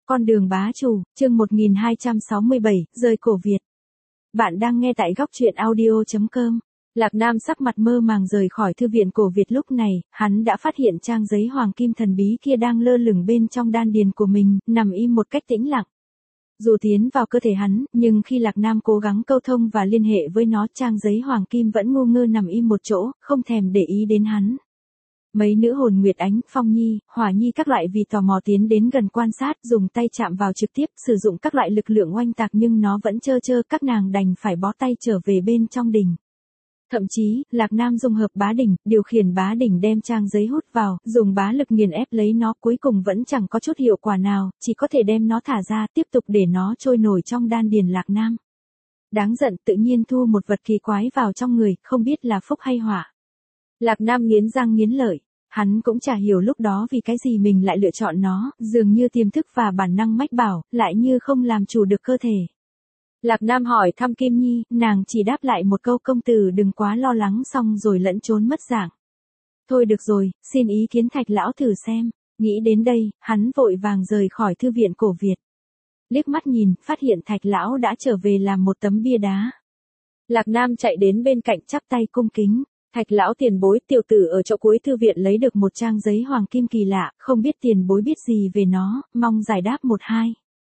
Con đường bá chủ, chương 1267, rời cổ Việt. Bạn đang nghe tại góc truyện audio.com. Lạc Nam sắc mặt mơ màng rời khỏi thư viện cổ Việt lúc này, hắn đã phát hiện trang giấy hoàng kim thần bí kia đang lơ lửng bên trong đan điền của mình, nằm im một cách tĩnh lặng. Dù tiến vào cơ thể hắn, nhưng khi Lạc Nam cố gắng câu thông và liên hệ với nó, trang giấy hoàng kim vẫn ngu ngơ nằm im một chỗ, không thèm để ý đến hắn. Mấy nữ hồn Nguyệt Ánh, Phong Nhi, Hỏa Nhi các loại vì tò mò tiến đến gần quan sát, dùng tay chạm vào trực tiếp, sử dụng các loại lực lượng oanh tạc nhưng nó vẫn trơ trơ, các nàng đành phải bó tay trở về bên trong đỉnh. Thậm chí, Lạc Nam dung hợp bá đỉnh, điều khiển bá đỉnh đem trang giấy hút vào, dùng bá lực nghiền ép lấy nó, cuối cùng vẫn chẳng có chút hiệu quả nào, chỉ có thể đem nó thả ra, tiếp tục để nó trôi nổi trong đan điền Lạc Nam. Đáng giận, tự nhiên thu một vật kỳ quái vào trong người, không biết là phúc hay họa. Lạc Nam nghiến răng nghiến lợi, hắn cũng chả hiểu lúc đó vì cái gì mình lại lựa chọn nó, dường như tiềm thức và bản năng mách bảo, lại như không làm chủ được cơ thể. Lạc Nam hỏi thăm Kim Nhi, nàng chỉ đáp lại một câu công tử đừng quá lo lắng xong rồi lẫn trốn mất dạng. Thôi được rồi, xin ý kiến Thạch lão thử xem. Nghĩ đến đây, hắn vội vàng rời khỏi thư viện cổ Việt. Liếc mắt nhìn, phát hiện Thạch lão đã trở về làm một tấm bia đá. Lạc Nam chạy đến bên cạnh chắp tay cung kính. Thạch lão tiền bối, tiểu tử ở chỗ cuối thư viện lấy được một trang giấy hoàng kim kỳ lạ, không biết tiền bối biết gì về nó, mong giải đáp một hai.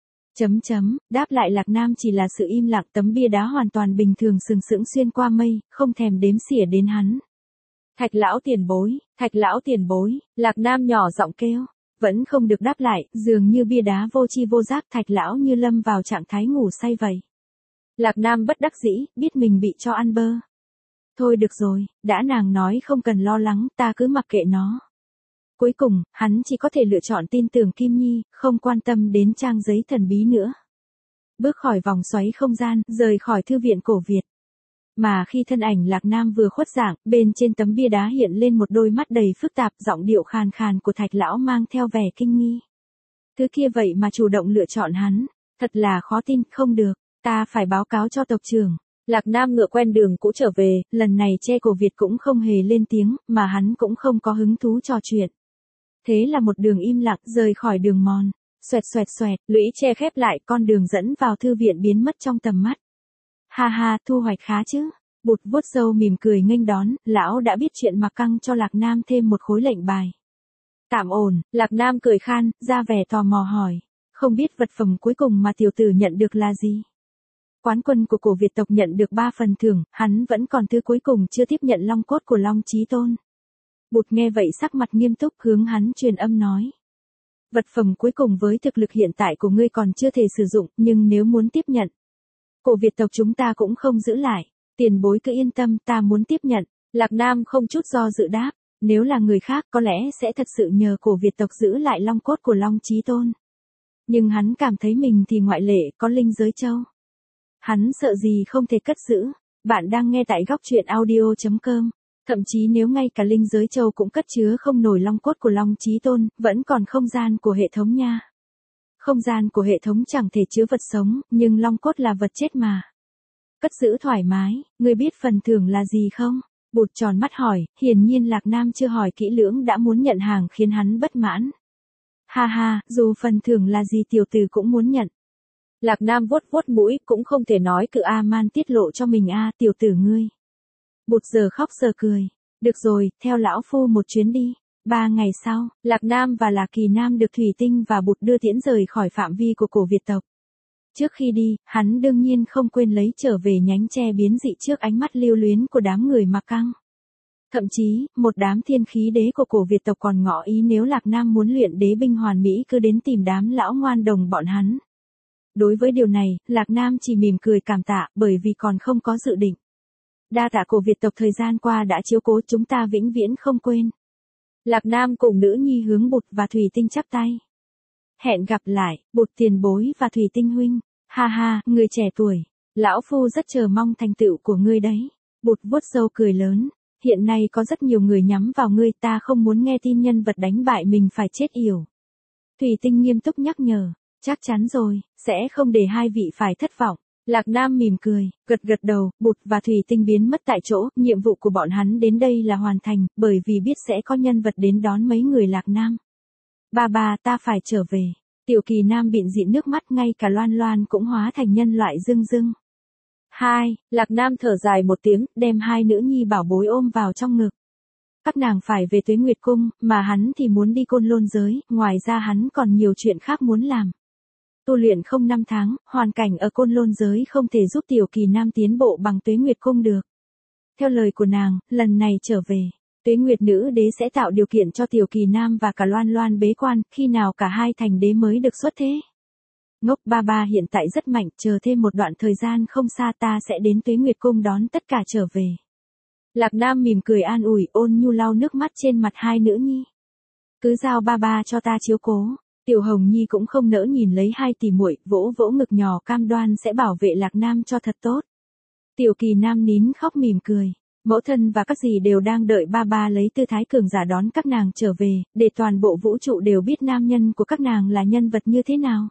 Đáp lại Lạc Nam chỉ là sự im lặng, tấm bia đá hoàn toàn bình thường sừng sững xuyên qua mây, không thèm đếm xỉa đến hắn. Thạch lão tiền bối, Lạc Nam nhỏ giọng kêu, vẫn không được đáp lại, dường như bia đá vô tri vô giác, Thạch lão như lâm vào trạng thái ngủ say vậy. Lạc Nam bất đắc dĩ, biết mình bị cho ăn bơ. Thôi được rồi, đã nàng nói không cần lo lắng, ta cứ mặc kệ nó. Cuối cùng, hắn chỉ có thể lựa chọn tin tưởng Kim Nhi, không quan tâm đến trang giấy thần bí nữa. Bước khỏi vòng xoáy không gian, rời khỏi thư viện cổ Việt. Mà khi thân ảnh Lạc Nam vừa khuất dạng, bên trên tấm bia đá hiện lên một đôi mắt đầy phức tạp, giọng điệu khàn khàn của Thạch lão mang theo vẻ kinh nghi. Thứ kia vậy mà chủ động lựa chọn hắn, thật là khó tin, không được, ta phải báo cáo cho tộc trưởng. Lạc Nam ngựa quen đường cũ trở về, lần này che cổ Việt cũng không hề lên tiếng, mà hắn cũng không có hứng thú trò chuyện. Thế là một đường im lặng, rời khỏi đường mòn. Xoẹt, lũy tre khép lại, con đường dẫn vào thư viện biến mất trong tầm mắt. Ha ha, thu hoạch khá chứ. Bụt vuốt râu mỉm cười nghênh đón, lão đã biết chuyện mà căng cho Lạc Nam thêm một khối lệnh bài. Tạm ổn, Lạc Nam cười khan, ra vẻ tò mò hỏi. Không biết vật phẩm cuối cùng mà tiểu tử nhận được là gì? Quán quân của cổ Việt tộc nhận được 3 phần thưởng, hắn vẫn còn thứ cuối cùng chưa tiếp nhận long cốt của Long Chí Tôn. Bụt nghe vậy sắc mặt nghiêm túc hướng hắn truyền âm nói. Vật phẩm cuối cùng với thực lực hiện tại của ngươi còn chưa thể sử dụng, nhưng nếu muốn tiếp nhận. Cổ Việt tộc chúng ta cũng không giữ lại, tiền bối cứ yên tâm, ta muốn tiếp nhận. Lạc Nam không chút do dự đáp, nếu là người khác có lẽ sẽ thật sự nhờ cổ Việt tộc giữ lại long cốt của Long Chí Tôn. Nhưng hắn cảm thấy mình thì ngoại lệ, có linh giới châu. Hắn sợ gì không thể cất giữ. Bạn đang nghe tại góc truyện audio.com. Thậm chí nếu ngay cả linh giới châu cũng cất chứa không nổi long cốt của Long Chí Tôn, vẫn còn không gian của hệ thống nha. Không gian của hệ thống chẳng thể chứa vật sống, nhưng long cốt là vật chết mà. Cất giữ thoải mái, ngươi biết phần thưởng là gì không? Bụt tròn mắt hỏi, hiển nhiên Lạc Nam chưa hỏi kỹ lưỡng đã muốn nhận hàng khiến hắn bất mãn. Ha ha, dù phần thưởng là gì tiểu tử cũng muốn nhận. Lạc Nam vuốt mũi, cũng không thể nói cự A-man tiết lộ cho mình tiểu tử ngươi. Bụt giờ khóc giờ cười. Được rồi, theo lão phu một chuyến đi. 3 ngày sau, Lạc Nam và Lạc Kỳ Nam được Thủy Tinh và Bụt đưa tiễn rời khỏi phạm vi của cổ Việt tộc. Trước khi đi, hắn đương nhiên không quên lấy trở về nhánh tre biến dị trước ánh mắt lưu luyến của đám người mặc căng. Thậm chí, một đám thiên khí đế của cổ Việt tộc còn ngỏ ý nếu Lạc Nam muốn luyện đế binh hoàn mỹ cứ đến tìm đám lão ngoan đồng bọn hắn. Đối với điều này, Lạc Nam chỉ mỉm cười cảm tạ bởi vì còn không có dự định. Đa tạ cổ Việt tộc thời gian qua đã chiếu cố chúng ta vĩnh viễn không quên. Lạc Nam cùng nữ nhi hướng Bụt và Thủy Tinh chắp tay. Hẹn gặp lại, Bụt tiền bối và Thủy Tinh huynh. Ha ha, người trẻ tuổi. Lão phu rất chờ mong thành tựu của ngươi đấy. Bụt vuốt râu cười lớn. Hiện nay có rất nhiều người nhắm vào ngươi, ta không muốn nghe tin nhân vật đánh bại mình phải chết yểu. Thủy Tinh nghiêm túc nhắc nhở. Chắc chắn rồi, sẽ không để hai vị phải thất vọng. Lạc Nam mỉm cười, gật đầu, Bụt và Thủy Tinh biến mất tại chỗ, nhiệm vụ của bọn hắn đến đây là hoàn thành, bởi vì biết sẽ có nhân vật đến đón mấy người Lạc Nam. Ba ta phải trở về. Tiểu Kỳ Nam bịn dịn nước mắt, ngay cả Loan Loan cũng hóa thành nhân loại dưng dưng. Lạc Nam thở dài một tiếng, đem hai nữ nhi bảo bối ôm vào trong ngực. Các nàng phải về Tuế Nguyệt Cung, mà hắn thì muốn đi Côn Lôn giới, ngoài ra hắn còn nhiều chuyện khác muốn làm. Tu luyện không 5 tháng, hoàn cảnh ở Côn Lôn giới không thể giúp Tiểu Kỳ Nam tiến bộ bằng Tuế Nguyệt Cung được. Theo lời của nàng, lần này trở về, Tuế Nguyệt Nữ Đế sẽ tạo điều kiện cho Tiểu Kỳ Nam và cả Loan Loan bế quan, khi nào cả hai thành đế mới được xuất thế. Ngốc ba ba hiện tại rất mạnh, chờ thêm một đoạn thời gian không xa ta sẽ đến Tuế Nguyệt Cung đón tất cả trở về. Lạc Nam mỉm cười an ủi, ôn nhu lau nước mắt trên mặt hai nữ nhi. Cứ giao ba ba cho ta chiếu cố. Tiểu Hồng Nhi cũng không nỡ nhìn lấy hai tỷ muội, vỗ vỗ ngực nhỏ cam đoan sẽ bảo vệ Lạc Nam cho thật tốt. Tiểu Kỳ Nam nín khóc mỉm cười. Mẫu thân và các dì đều đang đợi ba ba lấy tư thái cường giả đón các nàng trở về, để toàn bộ vũ trụ đều biết nam nhân của các nàng là nhân vật như thế nào.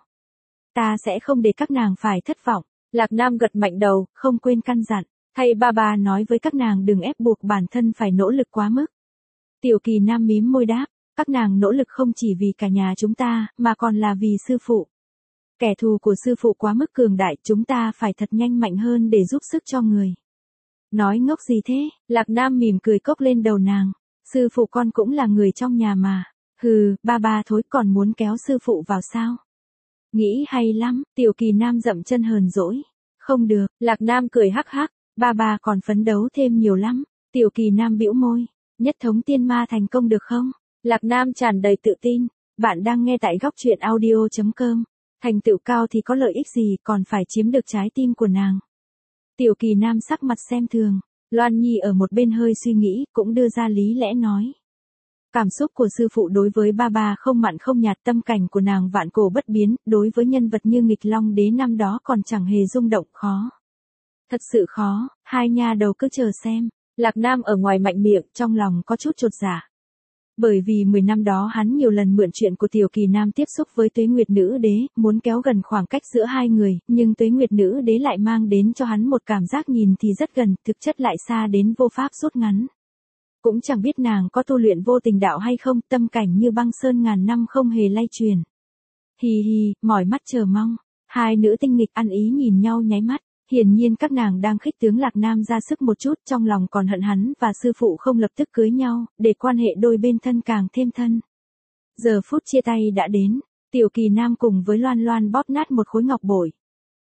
Ta sẽ không để các nàng phải thất vọng. Lạc Nam gật mạnh đầu, không quên căn dặn. Thay ba ba nói với các nàng đừng ép buộc bản thân phải nỗ lực quá mức. Tiểu Kỳ Nam mím môi đáp, các nàng nỗ lực không chỉ vì cả nhà chúng ta, mà còn là vì sư phụ. Kẻ thù của sư phụ quá mức cường đại, chúng ta phải thật nhanh mạnh hơn để giúp sức cho người. Nói ngốc gì thế? Lạc Nam mỉm cười cốc lên đầu nàng. Sư phụ con cũng là người trong nhà mà. Hừ, ba ba thối còn muốn kéo sư phụ vào sao? Nghĩ hay lắm, Tiểu Kỳ Nam dậm chân hờn dỗi. Không được, Lạc Nam cười hắc hắc, ba ba còn phấn đấu thêm nhiều lắm. Tiểu Kỳ Nam bĩu môi, nhất thống tiên ma thành công được không? Lạc Nam tràn đầy tự tin. Bạn đang nghe tại góc truyện audio.com. Thành tựu cao thì có lợi ích gì, còn phải chiếm được trái tim của nàng. Tiểu Kỳ Nam sắc mặt xem thường. Loan Nhi ở một bên hơi suy nghĩ, cũng đưa ra lý lẽ nói. Cảm xúc của sư phụ đối với ba ba không mặn không nhạt, tâm cảnh của nàng vạn cổ bất biến, đối với nhân vật như Nghịch Long Đế năm đó còn chẳng hề rung động, khó. Thật sự khó, hai nha đầu cứ chờ xem. Lạc Nam ở ngoài mạnh miệng, trong lòng có chút chột dạ. Bởi vì 10 năm đó hắn nhiều lần mượn chuyện của Tiểu Kỳ Nam tiếp xúc với Tuế Nguyệt Nữ Đế, muốn kéo gần khoảng cách giữa hai người, nhưng Tuế Nguyệt Nữ Đế lại mang đến cho hắn một cảm giác nhìn thì rất gần, thực chất lại xa đến vô pháp rút ngắn. Cũng chẳng biết nàng có tu luyện vô tình đạo hay không, tâm cảnh như băng sơn ngàn năm không hề lay chuyển. Hì hì, mỏi mắt chờ mong. Hai nữ tinh nghịch ăn ý nhìn nhau nháy mắt. Hiển nhiên các nàng đang khích tướng Lạc Nam ra sức một chút, trong lòng còn hận hắn và sư phụ không lập tức cưới nhau, để quan hệ đôi bên thân càng thêm thân. Giờ phút chia tay đã đến, Tiểu Kỳ Nam cùng với Loan Loan bóp nát một khối ngọc bội.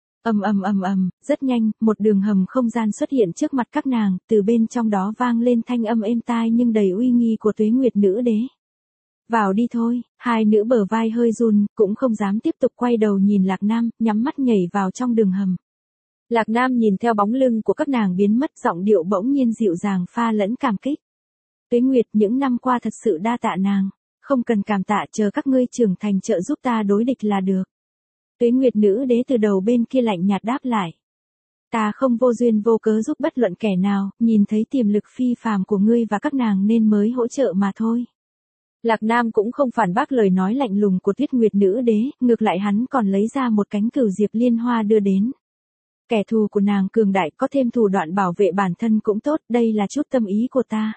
Rất nhanh, một đường hầm không gian xuất hiện trước mặt các nàng, từ bên trong đó vang lên thanh âm êm tai nhưng đầy uy nghi của Tuế Nguyệt Nữ Đế. Vào đi thôi, hai nữ bờ vai hơi run, cũng không dám tiếp tục quay đầu nhìn Lạc Nam, nhắm mắt nhảy vào trong đường hầm. Lạc Nam nhìn theo bóng lưng của các nàng biến mất, giọng điệu bỗng nhiên dịu dàng pha lẫn cảm kích. Tuế Nguyệt, những năm qua thật sự đa tạ nàng, không cần cảm tạ, chờ các ngươi trưởng thành trợ giúp ta đối địch là được. Tuế Nguyệt Nữ Đế từ đầu bên kia lạnh nhạt đáp lại. Ta không vô duyên vô cớ giúp bất luận kẻ nào, nhìn thấy tiềm lực phi phàm của ngươi và các nàng nên mới hỗ trợ mà thôi. Lạc Nam cũng không phản bác lời nói lạnh lùng của Tuyết Nguyệt Nữ Đế, ngược lại hắn còn lấy ra một cánh cửu diệp liên hoa đưa đến. Kẻ thù của nàng cường đại, có thêm thủ đoạn bảo vệ bản thân cũng tốt, đây là chút tâm ý của ta.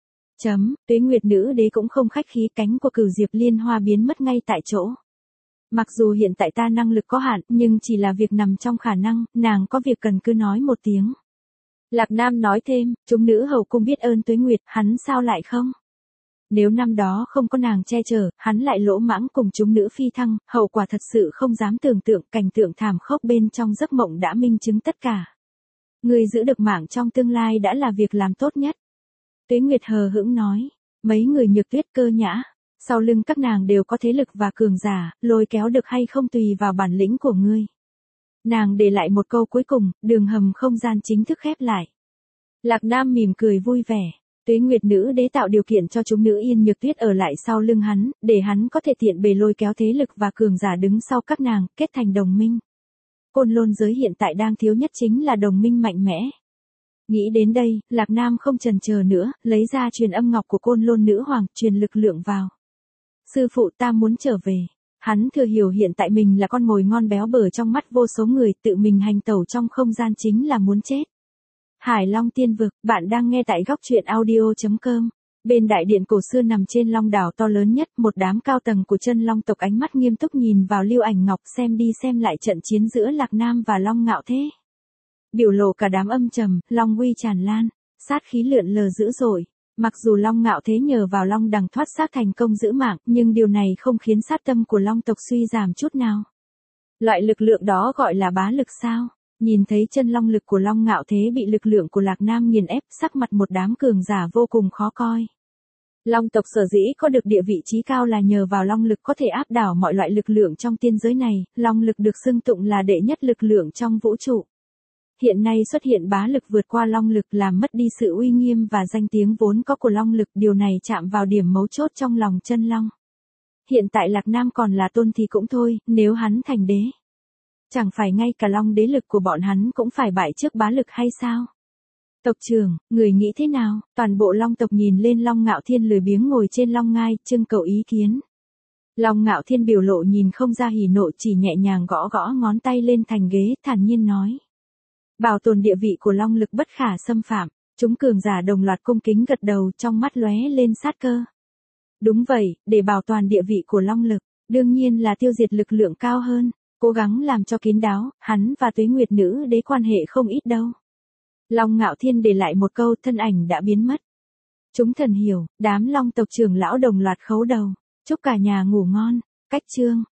Tuế Nguyệt Nữ Đế cũng không khách khí, cánh của cửu diệp liên hoa biến mất ngay tại chỗ. Mặc dù hiện tại ta năng lực có hạn, nhưng chỉ là việc nằm trong khả năng, nàng có việc cần cứ nói một tiếng. Lạc Nam nói thêm, chúng nữ hầu cung biết ơn Tuế Nguyệt, hắn sao lại không? Nếu năm đó không có nàng che chở, hắn lại lỗ mãng cùng chúng nữ phi thăng, hậu quả thật sự không dám tưởng tượng, cảnh tượng thảm khốc bên trong giấc mộng đã minh chứng tất cả. Người giữ được mạng trong tương lai đã là việc làm tốt nhất. Tuế Nguyệt hờ hững nói, mấy người Nhược Tuyết, Cơ Nhã, sau lưng các nàng đều có thế lực và cường giả, lôi kéo được hay không tùy vào bản lĩnh của ngươi. Nàng để lại một câu cuối cùng, đường hầm không gian chính thức khép lại. Lạc Nam mỉm cười vui vẻ. Tuế Nguyệt Nữ Đế tạo điều kiện cho chúng nữ Yên Nhược Tuyết ở lại sau lưng hắn, để hắn có thể tiện bề lôi kéo thế lực và cường giả đứng sau các nàng, kết thành đồng minh. Côn Lôn giới hiện tại đang thiếu nhất chính là đồng minh mạnh mẽ. Nghĩ đến đây, Lạc Nam không chần chờ nữa, lấy ra truyền âm ngọc của Côn Lôn Nữ Hoàng, truyền lực lượng vào. Sư phụ, ta muốn trở về. Hắn thừa hiểu hiện tại mình là con mồi ngon béo bở trong mắt vô số người, tự mình hành tẩu trong không gian chính là muốn chết. Hải Long Tiên Vực, bạn đang nghe tại góc truyện audio.com. Bên đại điện cổ xưa nằm trên long đảo to lớn nhất, một đám cao tầng của chân long tộc ánh mắt nghiêm túc nhìn vào Lưu Ảnh Ngọc xem đi xem lại trận chiến giữa Lạc Nam và Long Ngạo Thế. Biểu lộ cả đám âm trầm, long uy tràn lan, sát khí lượn lờ dữ dội. Mặc dù Long Ngạo Thế nhờ vào long đằng thoát xác thành công giữ mạng, nhưng điều này không khiến sát tâm của long tộc suy giảm chút nào. Loại lực lượng đó gọi là bá lực sao? Nhìn thấy chân long lực của Long Ngạo Thế bị lực lượng của Lạc Nam nghiền ép, sắc mặt một đám cường giả vô cùng khó coi. Long tộc sở dĩ có được địa vị trí cao là nhờ vào long lực có thể áp đảo mọi loại lực lượng trong tiên giới này, long lực được xưng tụng là đệ nhất lực lượng trong vũ trụ. Hiện nay xuất hiện bá lực vượt qua long lực làm mất đi sự uy nghiêm và danh tiếng vốn có của long lực, điều này chạm vào điểm mấu chốt trong lòng chân long. Hiện tại Lạc Nam còn là tôn thì cũng thôi, nếu hắn thành đế, chẳng phải ngay cả long đế lực của bọn hắn cũng phải bại trước bá lực hay sao? Tộc trưởng, người nghĩ thế nào? Toàn bộ long tộc nhìn lên Long Ngạo Thiên lười biếng ngồi trên long ngai, trưng cầu ý kiến. Long Ngạo Thiên biểu lộ nhìn không ra hỉ nộ, chỉ nhẹ nhàng gõ gõ ngón tay lên thành ghế, thản nhiên nói. Bảo tồn địa vị của long lực bất khả xâm phạm, chúng cường giả đồng loạt cung kính gật đầu, trong mắt lóe lên sát cơ. Đúng vậy, để bảo toàn địa vị của long lực, đương nhiên là tiêu diệt lực lượng cao hơn, cố gắng làm cho kín đáo, hắn và Tuế Nguyệt Nữ đế quan hệ không ít đâu. Long Ngạo Thiên để lại một câu, thân ảnh đã biến mất. Chúng thần hiểu, đám long tộc trưởng lão đồng loạt khấu đầu, chúc cả nhà ngủ ngon. Cách chương